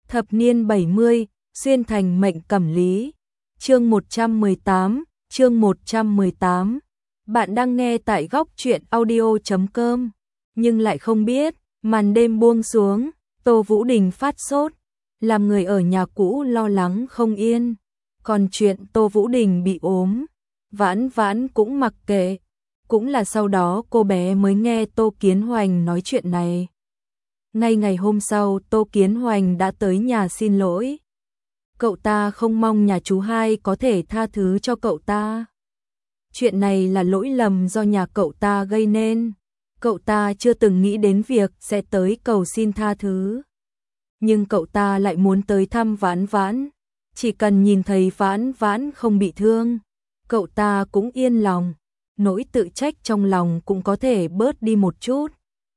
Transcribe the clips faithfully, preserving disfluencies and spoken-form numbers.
Thập niên bảy mươi, xuyên thành mệnh cẩm lý. Chương một trăm mười tám, chương một trăm mười tám. Bạn đang nghe tại góc truyện audio chấm com, nhưng lại không biết, màn đêm buông xuống, Tô Vũ Đình phát sốt, làm người ở nhà cũ lo lắng không yên. Còn chuyện Tô Vũ Đình bị ốm, Vãn Vãn cũng mặc kệ, cũng là sau đó cô bé mới nghe Tô Kiến Hoành nói chuyện này. Ngay ngày hôm sau, Tô Kiến Hoành đã tới nhà xin lỗi. Cậu ta không mong nhà chú hai có thể tha thứ cho cậu ta. Chuyện này là lỗi lầm do nhà cậu ta gây nên. Cậu ta chưa từng nghĩ đến việc sẽ tới cầu xin tha thứ. Nhưng cậu ta lại muốn tới thăm Vãn Vãn. Chỉ cần nhìn thấy Vãn Vãn không bị thương, cậu ta cũng yên lòng. Nỗi tự trách trong lòng cũng có thể bớt đi một chút.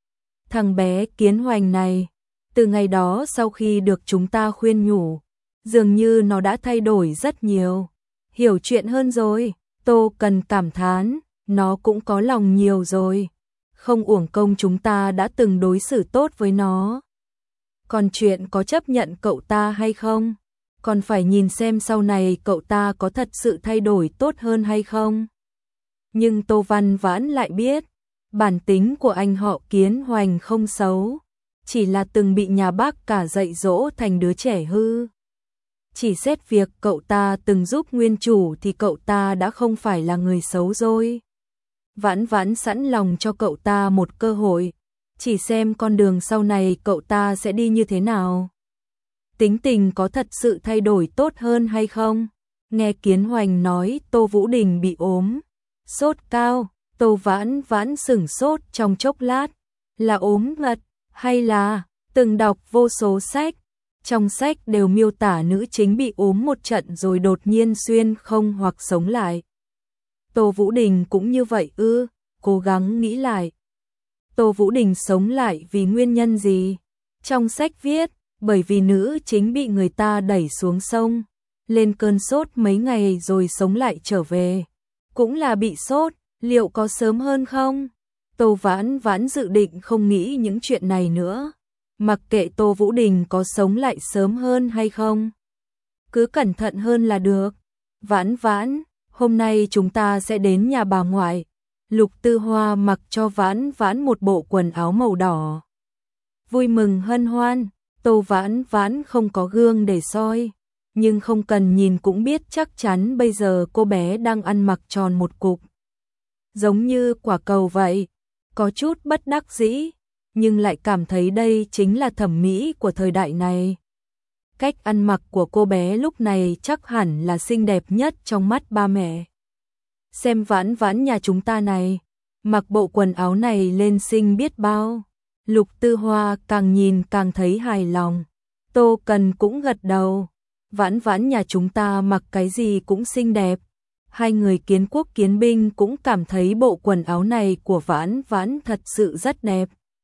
Thằng bé Kiến Hoành này, từ ngày đó sau khi được chúng ta khuyên nhủ, dường như nó đã thay đổi rất nhiều, hiểu chuyện hơn rồi. Tô Cần cảm thán, nó cũng có lòng nhiều rồi, không uổng công chúng ta đã từng đối xử tốt với nó. Còn chuyện có chấp nhận cậu ta hay không, còn phải nhìn xem sau này cậu ta có thật sự thay đổi tốt hơn hay không. Nhưng Tô Văn Vãn lại biết, bản tính của anh họ Kiến Hoành không xấu, chỉ là từng bị nhà bác cả dạy dỗ thành đứa trẻ hư. Chỉ xét việc cậu ta từng giúp nguyên chủ thì cậu ta đã không phải là người xấu rồi. Vãn Vãn sẵn lòng cho cậu ta một cơ hội, chỉ xem con đường sau này cậu ta sẽ đi như thế nào. Tính tình có thật sự thay đổi tốt hơn hay không? Nghe Kiến Hoành nói Tô Vũ Đình bị ốm, sốt cao, Tô Vãn Vãn sửng sốt trong chốc lát, là ốm ngật, hay là từng đọc vô số sách, trong sách đều miêu tả nữ chính bị ốm một trận rồi đột nhiên xuyên không hoặc sống lại. Tô Vũ Đình cũng như vậy ư? Cố gắng nghĩ lại. Tô Vũ Đình sống lại vì nguyên nhân gì? Trong sách viết, bởi vì nữ chính bị người ta đẩy xuống sông, lên cơn sốt mấy ngày rồi sống lại trở về. Cũng là bị sốt, liệu có sớm hơn không? Tô Vãn Vãn dự định không nghĩ những chuyện này nữa. Mặc kệ Tô Vũ Đình có sống lại sớm hơn hay không, cứ cẩn thận hơn là được. Vãn Vãn, hôm nay chúng ta sẽ đến nhà bà ngoại. Lục Tư Hoa mặc cho Vãn Vãn một bộ quần áo màu đỏ. Vui mừng hân hoan, Tô Vãn Vãn không có gương để soi, nhưng không cần nhìn cũng biết chắc chắn bây giờ cô bé đang ăn mặc tròn một cục, giống như quả cầu vậy. Có chút bất đắc dĩ, nhưng lại cảm thấy đây chính là thẩm mỹ của thời đại này. Cách ăn mặc của cô bé lúc này chắc hẳn là xinh đẹp nhất trong mắt ba mẹ. Xem Vãn Vãn nhà chúng ta này, mặc bộ quần áo này lên xinh biết bao. Lục Tư Hoa càng nhìn càng thấy hài lòng. Tô Cần cũng gật đầu. Vãn Vãn nhà chúng ta mặc cái gì cũng xinh đẹp. Hai người Kiến Quốc Kiến Binh cũng cảm thấy bộ quần áo này của Vãn Vãn thật sự rất đẹp.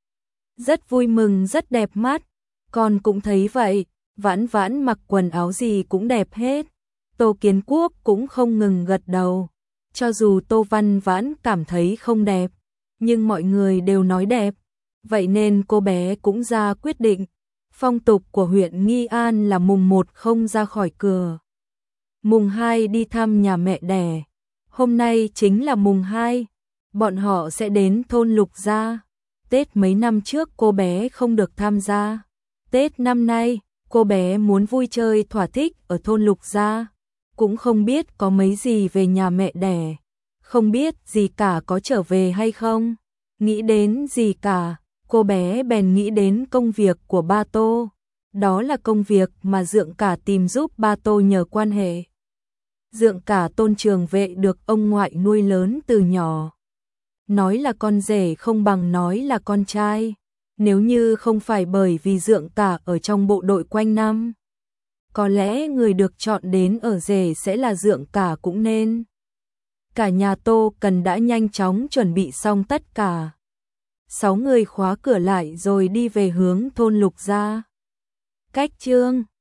Rất vui mừng, rất đẹp mắt. Con cũng thấy vậy, Vãn Vãn mặc quần áo gì cũng đẹp hết. Tô Kiến Quốc cũng không ngừng gật đầu. Cho dù Tô Văn Vãn cảm thấy không đẹp, nhưng mọi người đều nói đẹp. Vậy nên cô bé cũng ra quyết định. Phong tục của huyện Nghi An là mùng một không ra khỏi cửa, mùng hai đi thăm nhà mẹ đẻ. Hôm nay chính là mùng hai, bọn họ sẽ đến thôn Lục Gia. Tết mấy năm trước cô bé không được tham gia. Tết năm nay, cô bé muốn vui chơi thỏa thích ở thôn Lục Gia. Cũng không biết có mấy gì về nhà mẹ đẻ. Không biết gì cả có trở về hay không. Nghĩ đến gì cả, cô bé bèn nghĩ đến công việc của ba Tô. Đó là công việc mà Dượng Cả tìm giúp ba Tô nhờ quan hệ. Dượng Cả Tôn Trường Vệ được ông ngoại nuôi lớn từ nhỏ. Nói là con rể không bằng nói là con trai. Nếu như không phải bởi vì Dượng Cả ở trong bộ đội quanh năm, có lẽ người được chọn đến ở rể sẽ là Dượng Cả cũng nên. Cả nhà Tô Cần đã nhanh chóng chuẩn bị xong tất cả. Sáu người khóa cửa lại rồi đi về hướng thôn Lục Gia. Cách chương